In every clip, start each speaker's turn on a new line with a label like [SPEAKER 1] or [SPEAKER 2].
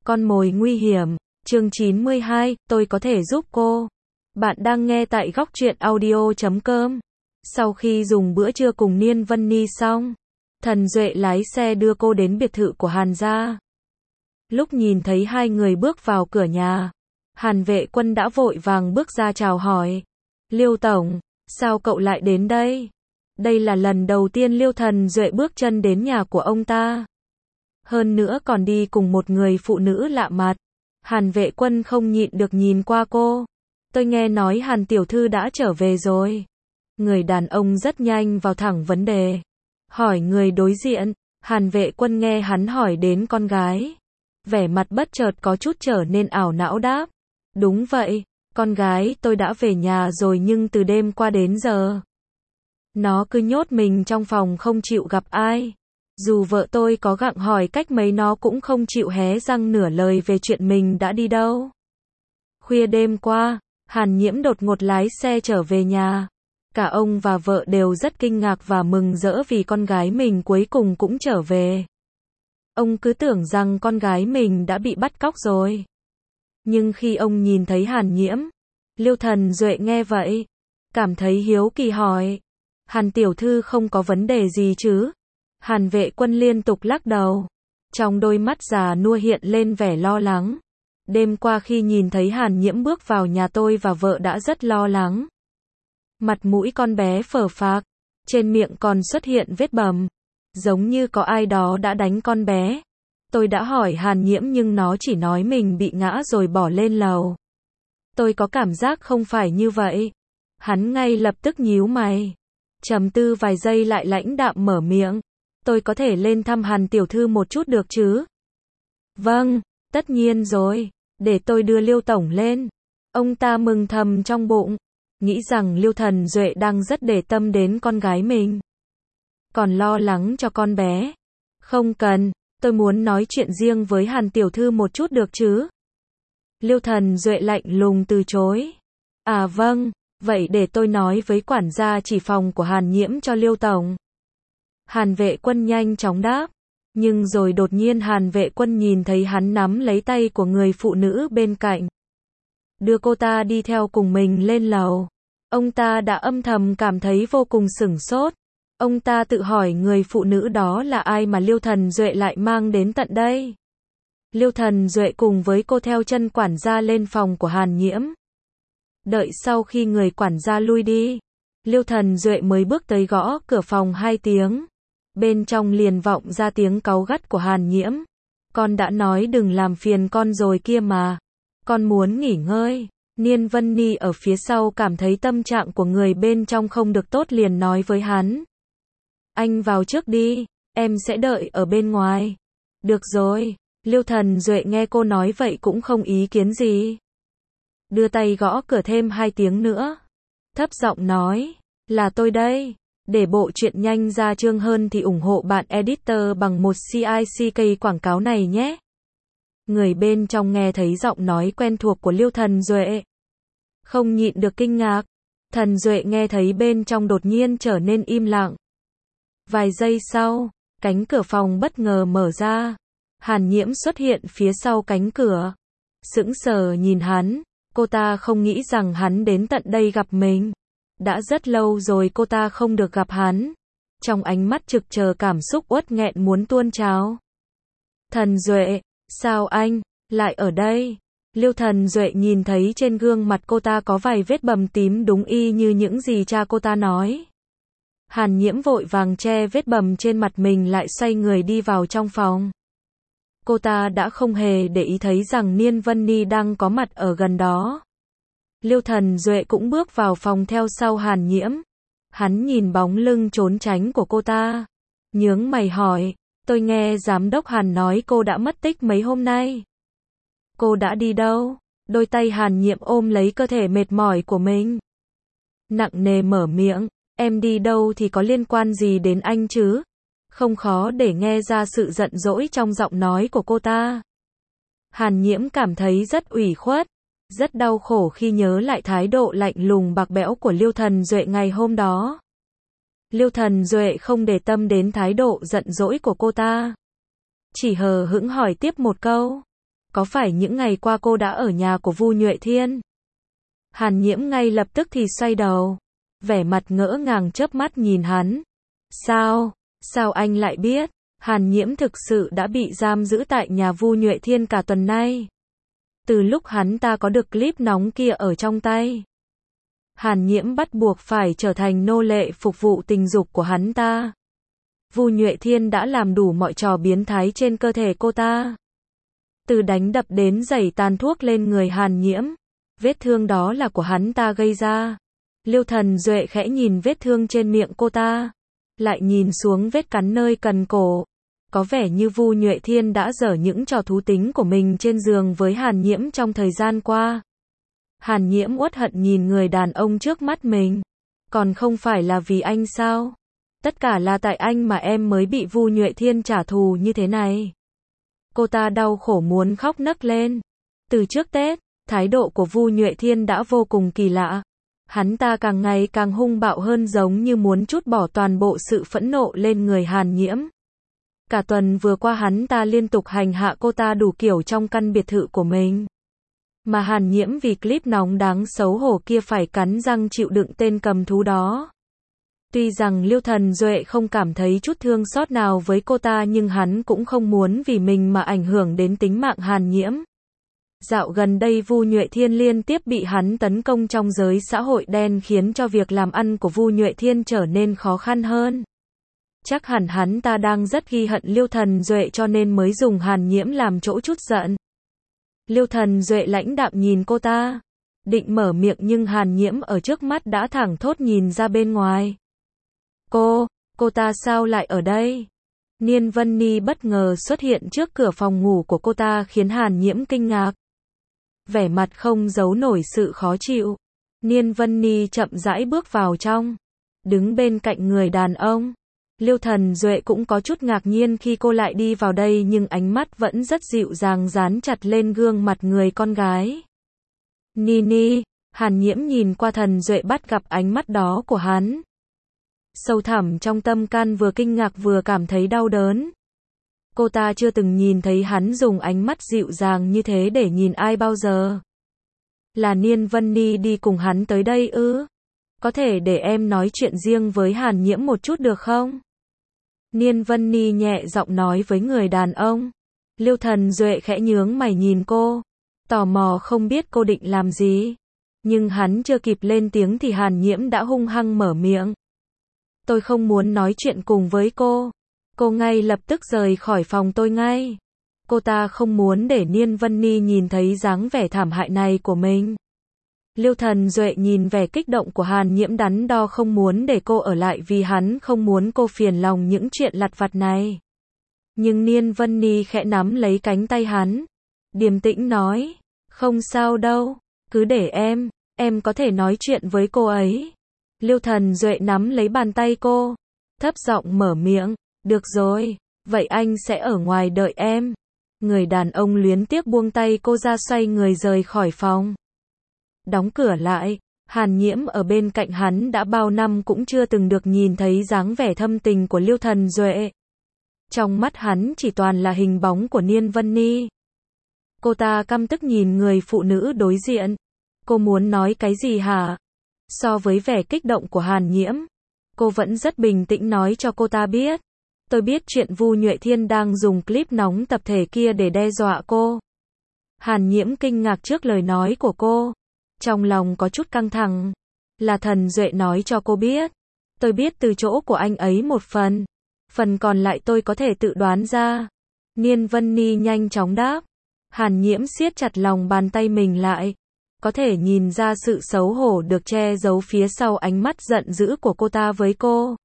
[SPEAKER 1] Con mồi nguy hiểm, chương 92, tôi có thể giúp cô. Bạn đang nghe tại góc truyện audio.com. Sau khi dùng bữa trưa cùng Niên Vân Ni xong, Thần Duệ lái xe đưa cô đến biệt thự của Hàn gia. Lúc nhìn thấy hai người bước vào cửa nhà, Hàn Vệ Quân đã vội vàng bước ra chào hỏi. Liêu Tổng, sao cậu lại đến đây? Đây là lần đầu tiên Liêu Thần Duệ bước chân đến nhà của ông ta. Hơn nữa còn đi cùng một người phụ nữ lạ mặt. Hàn Vệ Quân không nhịn được nhìn qua cô. Tôi nghe nói Hàn tiểu thư đã trở về rồi. Người đàn ông rất nhanh vào thẳng vấn đề. Hỏi người đối diện. Hàn Vệ Quân nghe hắn hỏi đến con gái. Vẻ mặt bất chợt có chút trở nên ảo não đáp. Đúng vậy, con gái tôi đã về nhà rồi nhưng từ đêm qua đến giờ. Nó cứ nhốt mình trong phòng không chịu gặp ai. Dù vợ tôi có gặng hỏi cách mấy nó cũng không chịu hé răng nửa lời về chuyện mình đã đi đâu. Khuya đêm qua, Hàn Nhiễm đột ngột lái xe trở về nhà. Cả ông và vợ đều rất kinh ngạc và mừng rỡ vì con gái mình cuối cùng cũng trở về. Ông cứ tưởng rằng con gái mình đã bị bắt cóc rồi. Nhưng khi ông nhìn thấy Hàn Nhiễm, Liêu Thần Duệ nghe vậy, cảm thấy hiếu kỳ hỏi. Hàn tiểu thư không có vấn đề gì chứ? Hàn Vệ Quân liên tục lắc đầu. Trong đôi mắt già nua hiện lên vẻ lo lắng. Đêm qua khi nhìn thấy Hàn Nhiễm bước vào nhà tôi và vợ đã rất lo lắng. Mặt mũi con bé phờ phạc, trên miệng còn xuất hiện vết bầm. Giống như có ai đó đã đánh con bé. Tôi đã hỏi Hàn Nhiễm nhưng nó chỉ nói mình bị ngã rồi bỏ lên lầu. Tôi có cảm giác không phải như vậy. Hắn ngay lập tức nhíu mày. Trầm tư vài giây lại lãnh đạm mở miệng. Tôi có thể lên thăm Hàn tiểu thư một chút được chứ? Vâng, tất nhiên rồi. Để tôi đưa Liêu Tổng lên. Ông ta mừng thầm trong bụng. Nghĩ rằng Liêu Thần Duệ đang rất để tâm đến con gái mình. Còn lo lắng cho con bé. Không cần, tôi muốn nói chuyện riêng với Hàn tiểu thư một chút được chứ? Liêu Thần Duệ lạnh lùng từ chối. À vâng, vậy để tôi nói với quản gia chỉ phòng của Hàn Nhiễm cho Liêu Tổng. Hàn Vệ Quân nhanh chóng đáp. Nhưng rồi đột nhiên Hàn Vệ Quân nhìn thấy hắn nắm lấy tay của người phụ nữ bên cạnh. Đưa cô ta đi theo cùng mình lên lầu. Ông ta đã âm thầm cảm thấy vô cùng sửng sốt. Ông ta tự hỏi người phụ nữ đó là ai mà Liêu Thần Duệ lại mang đến tận đây. Liêu Thần Duệ cùng với cô theo chân quản gia lên phòng của Hàn Nhiễm. Đợi sau khi người quản gia lui đi, Liêu Thần Duệ mới bước tới gõ cửa phòng 2 tiếng. Bên trong liền vọng ra tiếng cáu gắt của Hàn Nhiễm. Con đã nói đừng làm phiền con rồi kia mà. Con muốn nghỉ ngơi. Niên Vân Ni ở phía sau cảm thấy tâm trạng của người bên trong không được tốt liền nói với hắn. Anh vào trước đi, em sẽ đợi ở bên ngoài. Được rồi, Liêu Thần Duệ nghe cô nói vậy cũng không ý kiến gì. Đưa tay gõ cửa thêm 2 tiếng nữa. Thấp giọng nói, là tôi đây. Để bộ truyện nhanh ra chương hơn thì ủng hộ bạn editor bằng một CICK quảng cáo này nhé. Người bên trong nghe thấy giọng nói quen thuộc của Liêu Thần Duệ. Không nhịn được kinh ngạc. Thần Duệ nghe thấy bên trong đột nhiên trở nên im lặng. Vài giây sau, cánh cửa phòng bất ngờ mở ra. Hàn Nhiễm xuất hiện phía sau cánh cửa. Sững sờ nhìn hắn, cô ta không nghĩ rằng hắn đến tận đây gặp mình. Đã rất lâu rồi cô ta không được gặp hắn. Trong ánh mắt trực chờ cảm xúc uất nghẹn muốn tuôn trào. Thần Duệ, sao anh lại ở đây? Liêu Thần Duệ nhìn thấy trên gương mặt cô ta có vài vết bầm tím đúng y như những gì cha cô ta nói. Hàn Nhiễm vội vàng che vết bầm trên mặt mình lại xoay người đi vào trong phòng. Cô ta đã không hề để ý thấy rằng Niên Vân Ni đang có mặt ở gần đó. Liêu Thần Duệ cũng bước vào phòng theo sau Hàn Nhiễm. Hắn nhìn bóng lưng trốn tránh của cô ta. Nhướng mày hỏi, tôi nghe giám đốc Hàn nói cô đã mất tích mấy hôm nay. Cô đã đi đâu? Đôi tay Hàn Nhiễm ôm lấy cơ thể mệt mỏi của mình. Nặng nề mở miệng, em đi đâu thì có liên quan gì đến anh chứ? Không khó để nghe ra sự giận dỗi trong giọng nói của cô ta. Hàn Nhiễm cảm thấy rất ủy khuất, rất đau khổ khi nhớ lại thái độ lạnh lùng bạc bẽo của Liêu Thần Duệ ngày hôm đó. Liêu Thần Duệ không để tâm đến thái độ giận dỗi của cô ta. Chỉ hờ hững hỏi tiếp một câu. có phải những ngày qua cô đã ở nhà của Vu Nhuệ Thiên? Hàn Nhiễm ngay lập tức thì xoay đầu, vẻ mặt ngỡ ngàng chớp mắt nhìn hắn. Sao anh lại biết? Hàn Nhiễm thực sự đã bị giam giữ tại nhà Vu Nhuệ Thiên cả tuần nay. Từ lúc hắn ta có được clip nóng kia ở trong tay, Hàn Nhiễm bắt buộc phải trở thành nô lệ phục vụ tình dục của hắn ta. Vu Nhuệ Thiên đã làm đủ mọi trò biến thái trên cơ thể cô ta. Từ đánh đập đến giẩy tàn thuốc lên người Hàn Nhiễm. Vết thương đó là của hắn ta gây ra. Liêu Thần Duệ khẽ nhìn vết thương trên miệng cô ta, lại nhìn xuống vết cắn nơi cần cổ. Có vẻ như Vu Nhuệ Thiên đã dở những trò thú tính của mình trên giường với Hàn Nhiễm trong thời gian qua. Hàn Nhiễm uất hận nhìn người đàn ông trước mắt mình. Còn không phải là vì anh sao? Tất cả là tại anh mà em mới bị Vu Nhuệ Thiên trả thù như thế này. Cô ta đau khổ muốn khóc nấc lên. Từ trước Tết, thái độ của Vu Nhuệ Thiên đã vô cùng kỳ lạ. Hắn ta càng ngày càng hung bạo hơn, giống như muốn trút bỏ toàn bộ sự phẫn nộ lên người Hàn Nhiễm. Cả tuần vừa qua hắn ta liên tục hành hạ cô ta đủ kiểu trong căn biệt thự của mình. Mà Hàn Nhiễm vì clip nóng đáng xấu hổ kia phải cắn răng chịu đựng tên cầm thú đó. Tuy rằng Liêu Thần Duệ không cảm thấy chút thương xót nào với cô ta, nhưng hắn cũng không muốn vì mình mà ảnh hưởng đến tính mạng Hàn Nhiễm. Dạo gần đây Vu Nhuệ Thiên liên tiếp bị hắn tấn công trong giới xã hội đen, khiến cho việc làm ăn của Vu Nhuệ Thiên trở nên khó khăn hơn. Chắc hẳn hắn ta đang rất ghi hận Liêu Thần Duệ cho nên mới dùng Hàn Nhiễm làm chỗ trút giận. Liêu Thần Duệ lãnh đạm nhìn cô ta, định mở miệng nhưng Hàn Nhiễm ở trước mắt đã thẳng thốt nhìn ra bên ngoài. Cô ta sao lại ở đây? Niên Vân Ni bất ngờ xuất hiện trước cửa phòng ngủ của cô ta khiến Hàn Nhiễm kinh ngạc. Vẻ mặt không giấu nổi sự khó chịu. Niên Vân Ni chậm rãi bước vào trong, đứng bên cạnh người đàn ông. Liêu Thần Duệ cũng có chút ngạc nhiên khi cô lại đi vào đây, nhưng ánh mắt vẫn rất dịu dàng dán chặt lên gương mặt người con gái. Nini, Hàn Nhiễm nhìn qua Thần Duệ, bắt gặp ánh mắt đó của hắn. Sâu thẳm trong tâm can vừa kinh ngạc vừa cảm thấy đau đớn. Cô ta chưa từng nhìn thấy hắn dùng ánh mắt dịu dàng như thế để nhìn ai bao giờ. Là Niên Vân Ni đi cùng hắn tới đây ư? Có thể để em nói chuyện riêng với Hàn Nhiễm một chút được không? Niên Vân Ni nhẹ giọng nói với người đàn ông. Liêu Thần Duệ khẽ nhướng mày nhìn cô, tò mò không biết cô định làm gì. Nhưng hắn chưa kịp lên tiếng thì Hàn Nhiễm đã hung hăng mở miệng. Tôi không muốn nói chuyện cùng với cô. Cô ngay lập tức rời khỏi phòng tôi ngay. Cô ta không muốn để Niên Vân Ni nhìn thấy dáng vẻ thảm hại này của mình. Liêu Thần Duệ nhìn vẻ kích động của Hàn Nhiễm, đắn đo không muốn để cô ở lại vì hắn không muốn cô phiền lòng những chuyện lặt vặt này. Nhưng Niên Vân Ni khẽ nắm lấy cánh tay hắn, điềm tĩnh nói, không sao đâu, cứ để em có thể nói chuyện với cô ấy. Liêu Thần Duệ nắm lấy bàn tay cô, thấp giọng mở miệng, được rồi, vậy anh sẽ ở ngoài đợi em. Người đàn ông luyến tiếc buông tay cô ra, xoay người rời khỏi phòng. Đóng cửa lại, Hàn Nhiễm ở bên cạnh hắn đã bao năm cũng chưa từng được nhìn thấy dáng vẻ thâm tình của Liêu Thần Duệ. Trong mắt hắn chỉ toàn là hình bóng của Niên Vân Ni. Cô ta căm tức nhìn người phụ nữ đối diện. Cô muốn nói cái gì hả? So với vẻ kích động của Hàn Nhiễm, cô vẫn rất bình tĩnh nói cho cô ta biết. Tôi biết chuyện Vu Nhuệ Thiên đang dùng clip nóng tập thể kia để đe dọa cô. Hàn Nhiễm kinh ngạc trước lời nói của cô. Trong lòng có chút căng thẳng. Là Thần Duệ nói cho cô biết. Tôi biết từ chỗ của anh ấy một phần. Phần còn lại tôi có thể tự đoán ra. Niên Vân Ni nhanh chóng đáp. Hàn Nhiễm siết chặt lòng bàn tay mình lại. Có thể nhìn ra sự xấu hổ được che giấu phía sau ánh mắt giận dữ của cô ta với cô.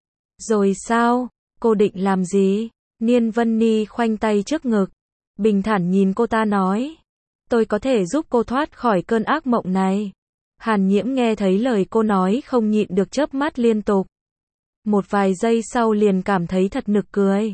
[SPEAKER 1] Rồi sao? Cô định làm gì? Niên Vân Ni khoanh tay trước ngực, bình thản nhìn cô ta nói. Tôi có thể giúp cô thoát khỏi cơn ác mộng này. Hàn Nhiễm nghe thấy lời cô nói không nhịn được chớp mắt liên tục. Một vài giây sau liền cảm thấy thật nực cười.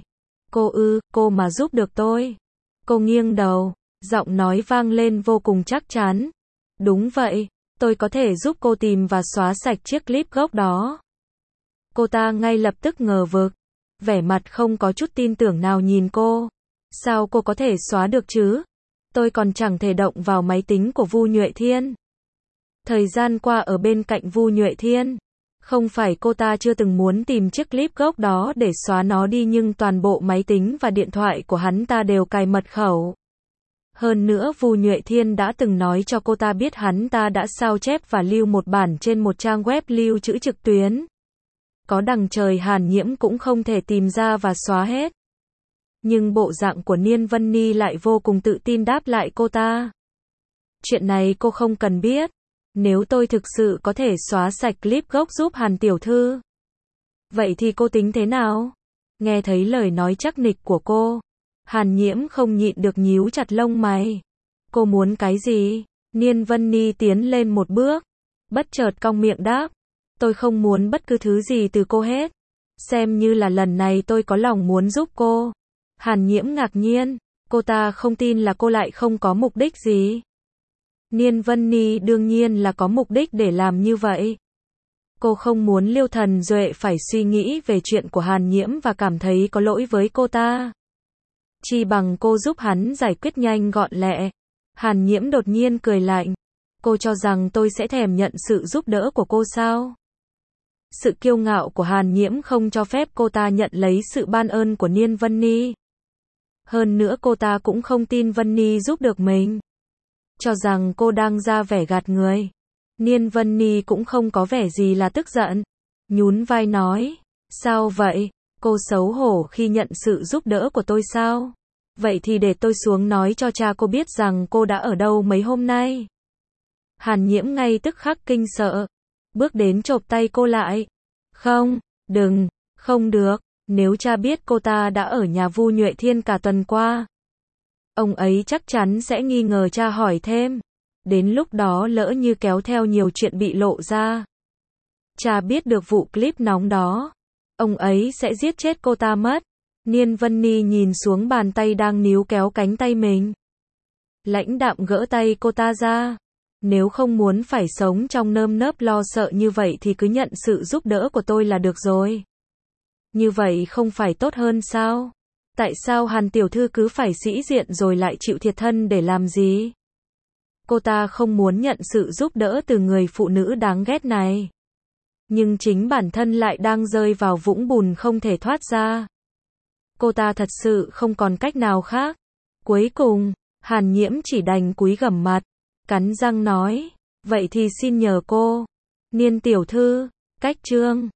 [SPEAKER 1] Cô mà giúp được tôi. Cô nghiêng đầu, giọng nói vang lên vô cùng chắc chắn. Đúng vậy, tôi có thể giúp cô tìm và xóa sạch chiếc clip gốc đó. Cô ta ngay lập tức ngờ vực, vẻ mặt không có chút tin tưởng nào nhìn cô. Sao cô có thể xóa được chứ? Tôi còn chẳng thể động vào máy tính của Vu Nhuệ Thiên. Thời gian qua ở bên cạnh Vu Nhuệ Thiên, không phải cô ta chưa từng muốn tìm chiếc clip gốc đó để xóa nó đi, nhưng toàn bộ máy tính và điện thoại của hắn ta đều cài mật khẩu. Hơn nữa Vu Nhuệ Thiên đã từng nói cho cô ta biết hắn ta đã sao chép và lưu một bản trên một trang web lưu trữ trực tuyến. Có đằng trời Hàn Nhiễm cũng không thể tìm ra và xóa hết. Nhưng bộ dạng của Niên Vân Ni lại vô cùng tự tin đáp lại cô ta. Chuyện này cô không cần biết. Nếu tôi thực sự có thể xóa sạch clip gốc giúp Hàn tiểu thư, vậy thì cô tính thế nào? Nghe thấy lời nói chắc nịch của cô, Hàn Nhiễm không nhịn được nhíu chặt lông mày. Cô muốn cái gì? Niên Vân Ni tiến lên một bước, bất chợt cong miệng đáp. Tôi không muốn bất cứ thứ gì từ cô hết. Xem như là lần này tôi có lòng muốn giúp cô. Hàn Nhiễm ngạc nhiên, cô ta không tin là cô lại không có mục đích gì. Niên Vân Ni đương nhiên là có mục đích để làm như vậy. Cô không muốn Liêu Thần Duệ phải suy nghĩ về chuyện của Hàn Nhiễm và cảm thấy có lỗi với cô ta. Chi bằng cô giúp hắn giải quyết nhanh gọn lẹ. Hàn Nhiễm đột nhiên cười lạnh. Cô cho rằng tôi sẽ thèm nhận sự giúp đỡ của cô sao? Sự kiêu ngạo của Hàn Nhiễm không cho phép cô ta nhận lấy sự ban ơn của Niên Vân Ni. Hơn nữa cô ta cũng không tin Vân Ni giúp được mình. Cho rằng cô đang ra vẻ gạt người. Niên Vân Ni cũng không có vẻ gì là tức giận. Nhún vai nói. Sao vậy? Cô xấu hổ khi nhận sự giúp đỡ của tôi sao? Vậy thì để tôi xuống nói cho cha cô biết rằng cô đã ở đâu mấy hôm nay. Hàn Nhiễm ngay tức khắc kinh sợ. Bước đến chộp tay cô lại. Không, đừng, không được. Nếu cha biết cô ta đã ở nhà Vu Nhuệ Thiên cả tuần qua, ông ấy chắc chắn sẽ nghi ngờ cha hỏi thêm. Đến lúc đó lỡ như kéo theo nhiều chuyện bị lộ ra. Cha biết được vụ clip nóng đó, ông ấy sẽ giết chết cô ta mất. Niên Vân Ni nhìn xuống bàn tay đang níu kéo cánh tay mình. Lãnh đạm gỡ tay cô ta ra. Nếu không muốn phải sống trong nơm nớp lo sợ như vậy thì cứ nhận sự giúp đỡ của tôi là được rồi. Như vậy không phải tốt hơn sao? Tại sao Hàn tiểu thư cứ phải sĩ diện rồi lại chịu thiệt thân để làm gì? Cô ta không muốn nhận sự giúp đỡ từ người phụ nữ đáng ghét này. Nhưng chính bản thân lại đang rơi vào vũng bùn không thể thoát ra. Cô ta thật sự không còn cách nào khác. Cuối cùng, Hàn Nhiễm chỉ đành cúi gằm mặt, cắn răng nói, vậy thì xin nhờ cô, Niên tiểu thư, cách chương